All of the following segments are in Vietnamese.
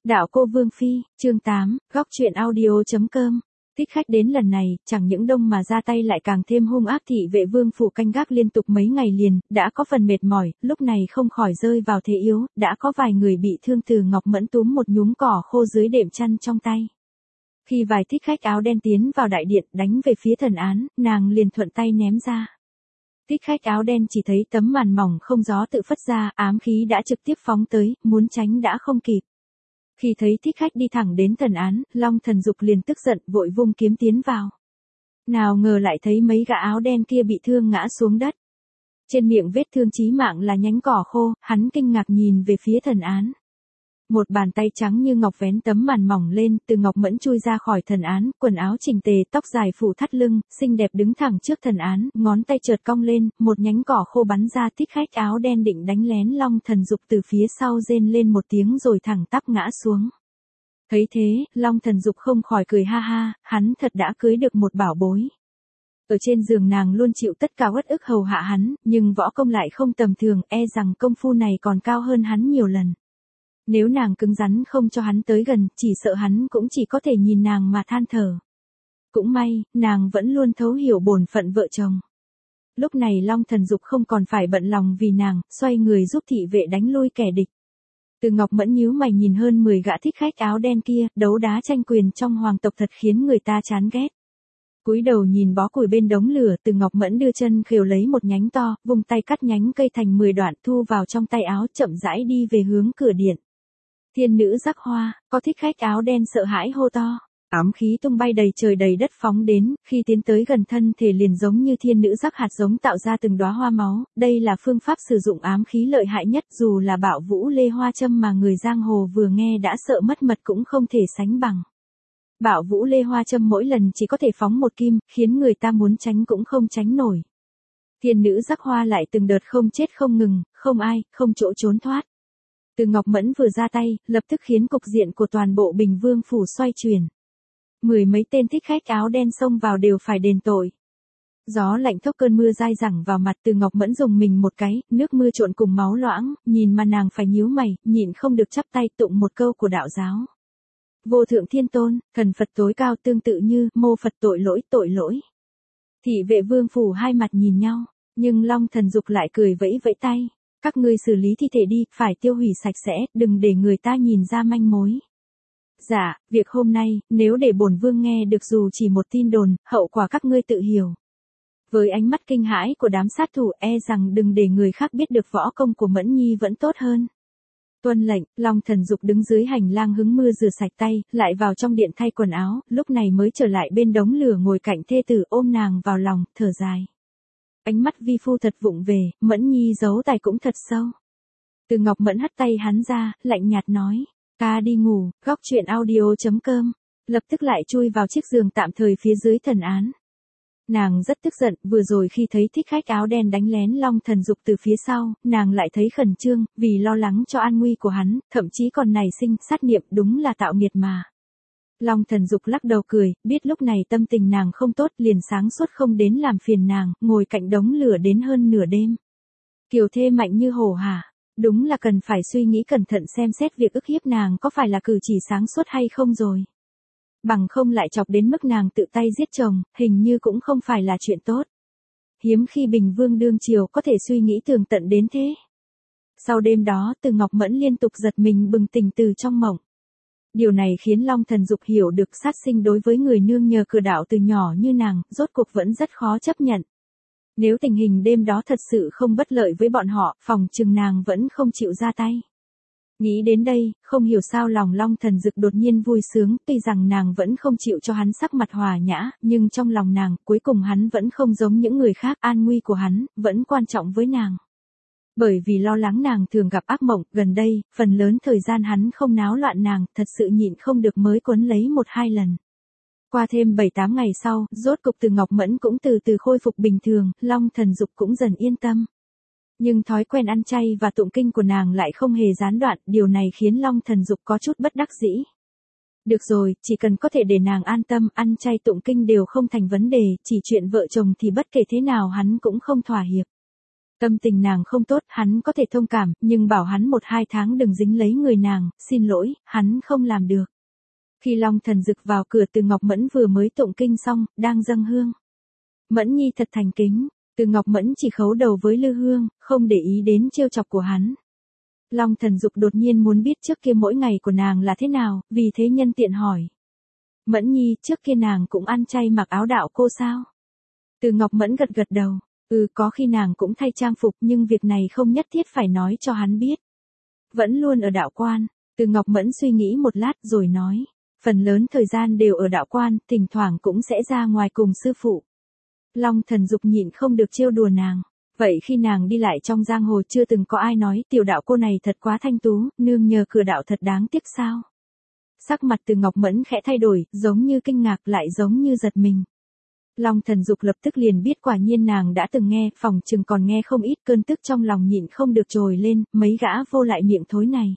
Đạo cô Vương Phi, chương 8, góc truyện audio.com. Thích khách đến lần này, chẳng những đông mà ra tay lại càng thêm hung ác. Thị vệ Vương phủ canh gác liên tục mấy ngày liền, đã có phần mệt mỏi, lúc này không khỏi rơi vào thế yếu, đã có vài người bị thương. Từ Ngọc Mẫn túm một nhúm cỏ khô dưới đệm chăn trong tay. Khi vài thích khách áo đen tiến vào đại điện đánh về phía Thần Án, nàng liền thuận tay ném ra. Thích khách áo đen chỉ thấy tấm màn mỏng không gió tự phất ra, ám khí đã trực tiếp phóng tới, muốn tránh đã không kịp. Khi thấy thích khách đi thẳng đến Thần Án, Long Thần Dục liền tức giận vội vung kiếm tiến vào. Nào ngờ lại thấy mấy gã áo đen kia bị thương ngã xuống đất. Trên miệng vết thương chí mạng là nhánh cỏ khô, hắn kinh ngạc nhìn về phía Thần Án. Một bàn tay trắng như ngọc vén tấm màn mỏng lên, Từ Ngọc Mẫn chui ra khỏi Thần Án, quần áo chỉnh tề, tóc dài phủ thắt lưng, xinh đẹp đứng thẳng trước Thần Án, ngón tay chợt cong lên, một nhánh cỏ khô bắn ra. Thích khách áo đen định đánh lén Long Thần Dục từ phía sau rên lên một tiếng rồi thẳng tắp ngã xuống. Thấy thế, Long Thần Dục không khỏi cười ha ha, hắn thật đã cưới được một bảo bối. Ở trên giường nàng luôn chịu tất cả uất ức hầu hạ hắn, nhưng võ công lại không tầm thường, e rằng công phu này còn cao hơn hắn nhiều lần. Nếu nàng cứng rắn không cho hắn tới gần, chỉ sợ hắn cũng chỉ có thể nhìn nàng mà than thở. Cũng may, nàng vẫn luôn thấu hiểu bổn phận vợ chồng. Lúc này Long Thần Dục không còn phải bận lòng vì nàng, xoay người giúp thị vệ đánh lui kẻ địch. Từ Ngọc Mẫn nhíu mày nhìn hơn 10 gã thích khách áo đen kia, đấu đá tranh quyền trong hoàng tộc thật khiến người ta chán ghét. Cúi đầu nhìn bó củi bên đống lửa, Từ Ngọc Mẫn đưa chân khều lấy một nhánh to, vung tay cắt nhánh cây thành 10 đoạn, thu vào trong tay áo, chậm rãi đi về hướng cửa điện. Thiên nữ Giác Hoa, có thích khách áo đen sợ hãi hô to. Ám khí tung bay đầy trời đầy đất phóng đến, khi tiến tới gần thân thể liền giống như thiên nữ giác hạt giống tạo ra từng đóa hoa máu. Đây là phương pháp sử dụng ám khí lợi hại nhất, dù là Bạo Vũ Lê Hoa Châm mà người giang hồ vừa nghe đã sợ mất mật cũng không thể sánh bằng. Bạo Vũ Lê Hoa Châm mỗi lần chỉ có thể phóng một kim, khiến người ta muốn tránh cũng không tránh nổi. Thiên nữ Giác Hoa lại từng đợt không chết không ngừng, không ai, không chỗ trốn thoát. Từ Ngọc Mẫn vừa ra tay, lập tức khiến cục diện của toàn bộ Bình Vương phủ xoay chuyển. 10 mấy tên thích khách áo đen xông vào đều phải đền tội. Gió lạnh thốc cơn mưa dai dẳng vào mặt. Từ Ngọc Mẫn dùng mình một cái, nước mưa trộn cùng máu loãng, nhìn mà nàng phải nhíu mày, nhịn không được chắp tay tụng một câu của đạo giáo. Vô thượng thiên tôn, thần Phật tối cao, tương tự như mô Phật tội lỗi tội lỗi. Thị vệ Vương phủ hai mặt nhìn nhau, nhưng Long Thần Dục lại cười vẫy vẫy tay. Các ngươi xử lý thi thể đi, phải tiêu hủy sạch sẽ, đừng để người ta nhìn ra manh mối. Dạ, việc hôm nay, nếu để bổn vương nghe được dù chỉ một tin đồn, hậu quả các ngươi tự hiểu. Với ánh mắt kinh hãi của đám sát thủ, e rằng đừng để người khác biết được võ công của Mẫn Nhi vẫn tốt hơn. Tuân lệnh, Long Thần Dục đứng dưới hành lang hứng mưa rửa sạch tay, lại vào trong điện thay quần áo, lúc này mới trở lại bên đống lửa ngồi cạnh thê tử, ôm nàng vào lòng, thở dài. Ánh mắt vi phu thật vụng về, Mẫn Nhi giấu tài cũng thật sâu. Từ Ngọc Mẫn hất tay hắn ra, lạnh nhạt nói. Ta đi ngủ, góc truyện audio.com. Lập tức lại chui vào chiếc giường tạm thời phía dưới Thần Án. Nàng rất tức giận, vừa rồi khi thấy thích khách áo đen đánh lén Long Thần Dục từ phía sau, nàng lại thấy khẩn trương, vì lo lắng cho an nguy của hắn, thậm chí còn nảy sinh sát niệm, đúng là tạo nghiệt mà. Long Thần Dục lắc đầu cười, biết lúc này tâm tình nàng không tốt, liền sáng suốt không đến làm phiền nàng, ngồi cạnh đống lửa đến hơn nửa đêm. Kiều thê mạnh như hổ hả? Đúng là cần phải suy nghĩ cẩn thận xem xét việc ức hiếp nàng có phải là cử chỉ sáng suốt hay không rồi. Bằng không lại chọc đến mức nàng tự tay giết chồng, hình như cũng không phải là chuyện tốt. Hiếm khi Bình Vương đương triều có thể suy nghĩ tường tận đến thế. Sau đêm đó, Từ Ngọc Mẫn liên tục giật mình bừng tỉnh từ trong mộng. Điều này khiến Long Thần Dục hiểu được sát sinh đối với người nương nhờ cửa đạo từ nhỏ như nàng, rốt cuộc vẫn rất khó chấp nhận. Nếu tình hình đêm đó thật sự không bất lợi với bọn họ, phòng chừng nàng vẫn không chịu ra tay. Nghĩ đến đây, không hiểu sao lòng Long Thần Dục đột nhiên vui sướng, tuy rằng nàng vẫn không chịu cho hắn sắc mặt hòa nhã, nhưng trong lòng nàng, cuối cùng hắn vẫn không giống những người khác, an nguy của hắn, vẫn quan trọng với nàng. Bởi vì lo lắng nàng thường gặp ác mộng, gần đây, phần lớn thời gian hắn không náo loạn nàng, thật sự nhịn không được mới quấn lấy 1-2 lần. Qua thêm 7-8 ngày sau, rốt cục Từ Ngọc Mẫn cũng từ từ khôi phục bình thường, Long Thần Dục cũng dần yên tâm. Nhưng thói quen ăn chay và tụng kinh của nàng lại không hề gián đoạn, điều này khiến Long Thần Dục có chút bất đắc dĩ. Được rồi, chỉ cần có thể để nàng an tâm, ăn chay tụng kinh đều không thành vấn đề, chỉ chuyện vợ chồng thì bất kể thế nào hắn cũng không thỏa hiệp. Tâm tình nàng không tốt, hắn có thể thông cảm, nhưng bảo hắn 1-2 tháng đừng dính lấy người nàng, xin lỗi, hắn không làm được. Khi Long Thần Dực vào cửa, Từ Ngọc Mẫn vừa mới tụng kinh xong, đang dâng hương. Mẫn nhi thật thành kính, Từ Ngọc Mẫn chỉ khấu đầu với lư hương, không để ý đến trêu chọc của hắn. Long Thần Dục đột nhiên muốn biết trước kia mỗi ngày của nàng là thế nào, vì thế nhân tiện hỏi. Mẫn nhi, trước kia nàng cũng ăn chay mặc áo đạo cô sao? Từ Ngọc Mẫn gật gật đầu, có khi nàng cũng thay trang phục, nhưng việc này không nhất thiết phải nói cho hắn biết. Vẫn luôn ở đạo quan. Từ Ngọc Mẫn suy nghĩ một lát rồi nói, phần lớn thời gian đều ở đạo quan, thỉnh thoảng cũng sẽ ra ngoài cùng sư phụ. Long Thần Dục nhịn không được trêu đùa nàng. Vậy khi nàng đi lại trong giang hồ chưa từng có ai nói tiểu đạo cô này thật quá thanh tú, nương nhờ cửa đạo thật đáng tiếc sao? Sắc mặt Từ Ngọc Mẫn khẽ thay đổi, giống như kinh ngạc lại giống như giật mình. Long Thần Dục lập tức liền biết quả nhiên nàng đã từng nghe, phòng chừng còn nghe không ít, cơn tức trong lòng nhịn không được trồi lên, mấy gã vô lại miệng thối này.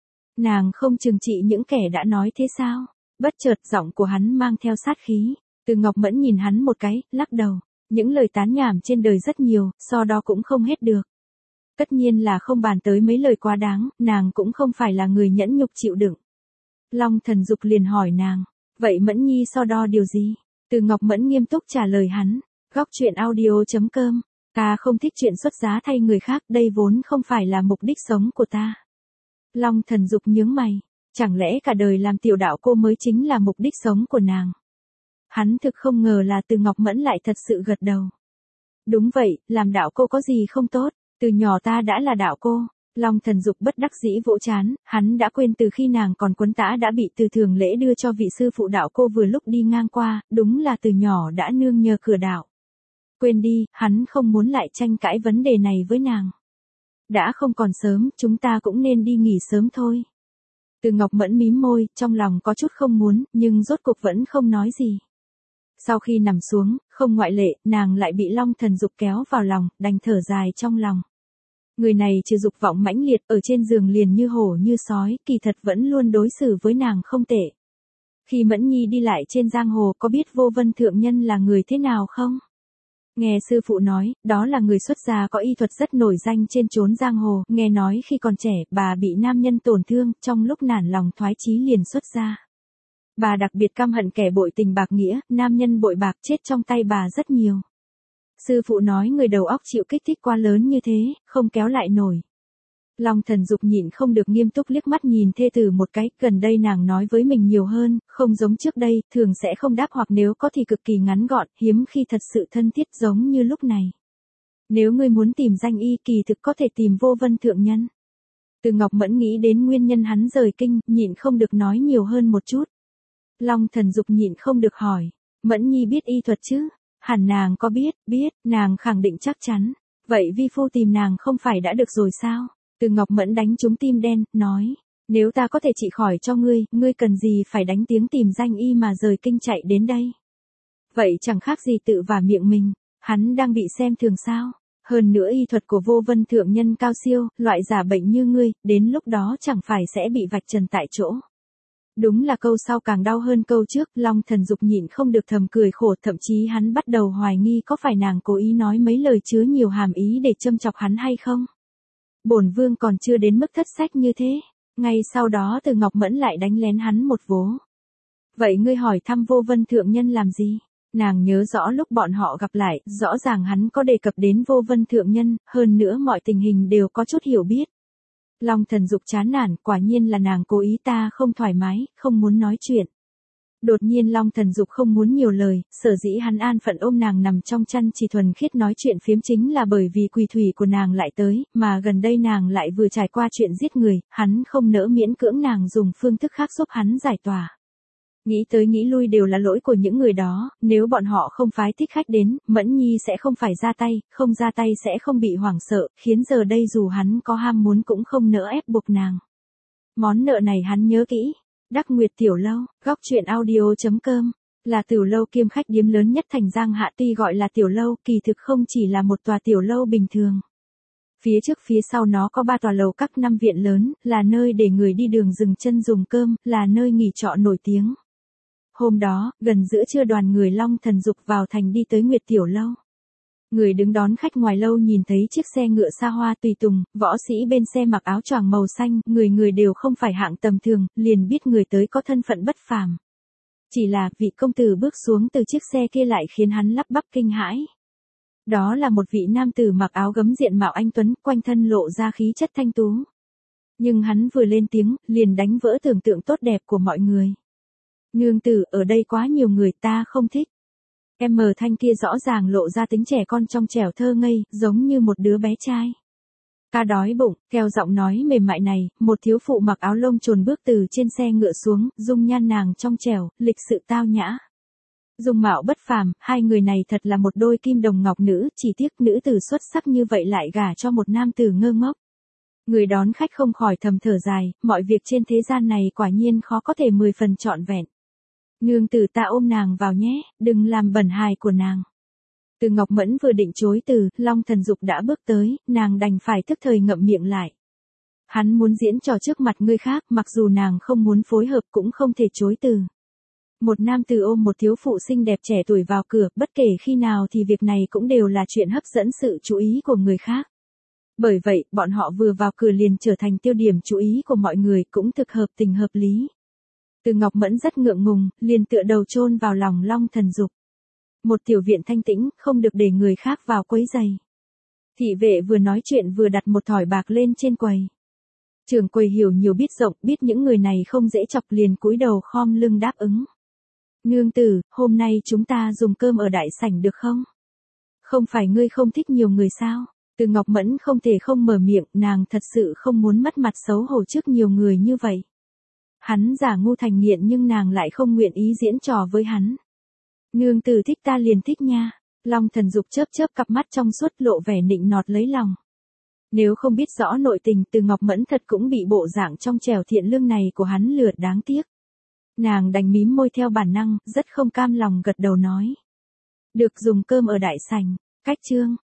Nàng không trừng trị những kẻ đã nói thế sao? Bất chợt giọng của hắn mang theo sát khí. Từ Ngọc Mẫn nhìn hắn một cái, lắc đầu. Những lời tán nhảm trên đời rất nhiều, so đó cũng không hết được. Tất nhiên là không bàn tới mấy lời quá đáng, nàng cũng không phải là người nhẫn nhục chịu đựng. Long Thần Dục liền hỏi nàng, vậy Mẫn nhi so đo điều gì? Từ Ngọc Mẫn nghiêm túc trả lời hắn, góc truyện audio.com, ta không thích chuyện xuất giá thay người khác, đây vốn không phải là mục đích sống của ta. Long Thần Dục nhướng mày, chẳng lẽ cả đời làm tiểu đạo cô mới chính là mục đích sống của nàng? Hắn thực không ngờ là Từ Ngọc Mẫn lại thật sự gật đầu. Đúng vậy, làm đạo cô có gì không tốt, từ nhỏ ta đã là đạo cô. Long Thần Dục bất đắc dĩ vỗ trán, hắn đã quên từ khi nàng còn quấn tã đã bị Từ Thường Lễ đưa cho vị sư phụ đạo cô vừa lúc đi ngang qua, đúng là từ nhỏ đã nương nhờ cửa đạo. Quên đi, hắn không muốn lại tranh cãi vấn đề này với nàng. Đã không còn sớm, chúng ta cũng nên đi nghỉ sớm thôi. Từ Ngọc Mẫn mím môi, trong lòng có chút không muốn, nhưng rốt cuộc vẫn không nói gì. Sau khi nằm xuống, không ngoại lệ, nàng lại bị Long Thần Dục kéo vào lòng, đành thở dài trong lòng. Người này trừ dục vọng mãnh liệt, ở trên giường liền như hổ như sói, kỳ thật vẫn luôn đối xử với nàng không tệ. Khi Mẫn nhi đi lại trên giang hồ, có biết Vô Vân Thượng Nhân là người thế nào không? Nghe sư phụ nói, đó là người xuất gia có y thuật rất nổi danh trên chốn giang hồ, nghe nói khi còn trẻ, bà bị nam nhân tổn thương, trong lúc nản lòng thoái chí liền xuất gia. Bà đặc biệt căm hận kẻ bội tình bạc nghĩa, nam nhân bội bạc chết trong tay bà rất nhiều. Sư phụ nói người đầu óc chịu kích thích quá lớn như thế, không kéo lại nổi. Long Thần Dục nhịn không được nghiêm túc liếc mắt nhìn thê tử một cái, gần đây nàng nói với mình nhiều hơn, không giống trước đây, thường sẽ không đáp hoặc nếu có thì cực kỳ ngắn gọn, hiếm khi thật sự thân thiết giống như lúc này. Nếu ngươi muốn tìm danh y kỳ thực có thể tìm Vô Vân Thượng Nhân. Từ Ngọc Mẫn nghĩ đến nguyên nhân hắn rời kinh, nhịn không được nói nhiều hơn một chút. Long Thần Dục nhịn không được hỏi, Mẫn nhi biết y thuật chứ? Hẳn nàng có biết, nàng khẳng định chắc chắn. Vậy vi phu tìm nàng không phải đã được rồi sao? Từ Ngọc Mẫn đánh trúng tim đen, nói, nếu ta có thể trị khỏi cho ngươi cần gì phải đánh tiếng tìm danh y mà rời kinh chạy đến đây? Vậy chẳng khác gì tự vả miệng mình, hắn đang bị xem thường sao? Hơn nữa y thuật của Vô Vân Thượng Nhân cao siêu, loại giả bệnh như ngươi, đến lúc đó chẳng phải sẽ bị vạch trần tại chỗ. Đúng là câu sau càng đau hơn câu trước, Long Thần Dục nhịn không được thầm cười khổ, thậm chí hắn bắt đầu hoài nghi có phải nàng cố ý nói mấy lời chứa nhiều hàm ý để châm chọc hắn hay không. Bổn vương còn chưa đến mức thất sách như thế. Ngay sau đó Từ Ngọc Mẫn lại đánh lén hắn một vố. Vậy ngươi hỏi thăm Vô Vân Thượng Nhân làm gì? Nàng nhớ rõ lúc bọn họ gặp lại, rõ ràng hắn có đề cập đến Vô Vân Thượng Nhân, hơn nữa mọi tình hình đều có chút hiểu biết. Long Thần Dục chán nản, quả nhiên là nàng cố ý, ta không thoải mái, không muốn nói chuyện. Đột nhiên Long Thần Dục không muốn nhiều lời, sở dĩ hắn an phận ôm nàng nằm trong chăn chỉ thuần khiết nói chuyện phiếm chính là bởi vì quỳ thủy của nàng lại tới, mà gần đây nàng lại vừa trải qua chuyện giết người, hắn không nỡ miễn cưỡng nàng dùng phương thức khác giúp hắn giải tỏa. Nghĩ tới nghĩ lui đều là lỗi của những người đó, nếu bọn họ không phái thích khách đến, Mẫn nhi sẽ không phải ra tay, không ra tay sẽ không bị hoảng sợ, khiến giờ đây dù hắn có ham muốn cũng không nỡ ép buộc nàng. Món nợ này hắn nhớ kỹ. Đắc Nguyệt Tiểu Lâu, góc truyện audio.com, là tiểu lâu kiêm khách điếm lớn nhất thành Giang Hạ, tuy gọi là tiểu lâu, kỳ thực không chỉ là một tòa tiểu lâu bình thường. Phía trước phía sau nó có 3 tòa lầu các 5 viện lớn, là nơi để người đi đường dừng chân dùng cơm, là nơi nghỉ trọ nổi tiếng. Hôm đó, gần giữa trưa đoàn người Long Thần Dục vào thành đi tới Nguyệt Tiểu Lâu. Người đứng đón khách ngoài lâu nhìn thấy chiếc xe ngựa xa hoa tùy tùng, võ sĩ bên xe mặc áo choàng màu xanh, người người đều không phải hạng tầm thường, liền biết người tới có thân phận bất phàm. Chỉ là vị công tử bước xuống từ chiếc xe kia lại khiến hắn lắp bắp kinh hãi. Đó là một vị nam tử mặc áo gấm diện mạo anh tuấn, quanh thân lộ ra khí chất thanh tú. Nhưng hắn vừa lên tiếng, liền đánh vỡ tưởng tượng tốt đẹp của mọi người. Nương tử, ở đây quá nhiều người, ta không thích. Thanh kia rõ ràng lộ ra tính trẻ con trong trẻo thơ ngây, giống như một đứa bé trai. Ta đói bụng, theo giọng nói mềm mại này, một thiếu phụ mặc áo lông trồn bước từ trên xe ngựa xuống, dung nhan nàng trong trẻo, lịch sự tao nhã. Dung mạo bất phàm, hai người này thật là một đôi kim đồng ngọc nữ, chỉ tiếc nữ tử xuất sắc như vậy lại gả cho một nam tử ngơ ngốc. Người đón khách không khỏi thầm thở dài, mọi việc trên thế gian này quả nhiên khó có thể 10 phần trọn vẹn. Nương tử, ta ôm nàng vào nhé, đừng làm bẩn hài của nàng. Từ Ngọc Mẫn vừa định chối từ, Long Thần Dục đã bước tới, nàng đành phải tức thời ngậm miệng lại. Hắn muốn diễn trò trước mặt người khác, mặc dù nàng không muốn phối hợp cũng không thể chối từ. Một nam tử ôm một thiếu phụ xinh đẹp trẻ tuổi vào cửa, bất kể khi nào thì việc này cũng đều là chuyện hấp dẫn sự chú ý của người khác. Bởi vậy, bọn họ vừa vào cửa liền trở thành tiêu điểm chú ý của mọi người, cũng thực hợp tình hợp lý. Từ Ngọc Mẫn rất ngượng ngùng, liền tựa đầu chôn vào lòng Long Thần Dục. Một tiểu viện thanh tĩnh, không được để người khác vào quấy rầy. Thị vệ vừa nói chuyện vừa đặt một thỏi bạc lên trên quầy. Trưởng quầy hiểu nhiều biết rộng, biết những người này không dễ chọc liền cúi đầu khom lưng đáp ứng. Nương tử, hôm nay chúng ta dùng cơm ở đại sảnh được không? Không phải ngươi không thích nhiều người sao? Từ Ngọc Mẫn không thể không mở miệng, nàng thật sự không muốn mất mặt xấu hổ trước nhiều người như vậy. Hắn giả ngu thành nghiện nhưng nàng lại không nguyện ý diễn trò với hắn. Nương tử thích ta liền thích nha. Long Thần Dục chớp chớp cặp mắt trong suốt lộ vẻ nịnh nọt lấy lòng. Nếu không biết rõ nội tình, Từ Ngọc Mẫn thật cũng bị bộ dạng trong trẻo thiện lương này của hắn lừa, đáng tiếc. Nàng đành mím môi theo bản năng, rất không cam lòng gật đầu nói. Được, dùng cơm ở đại sảnh. Cách chương.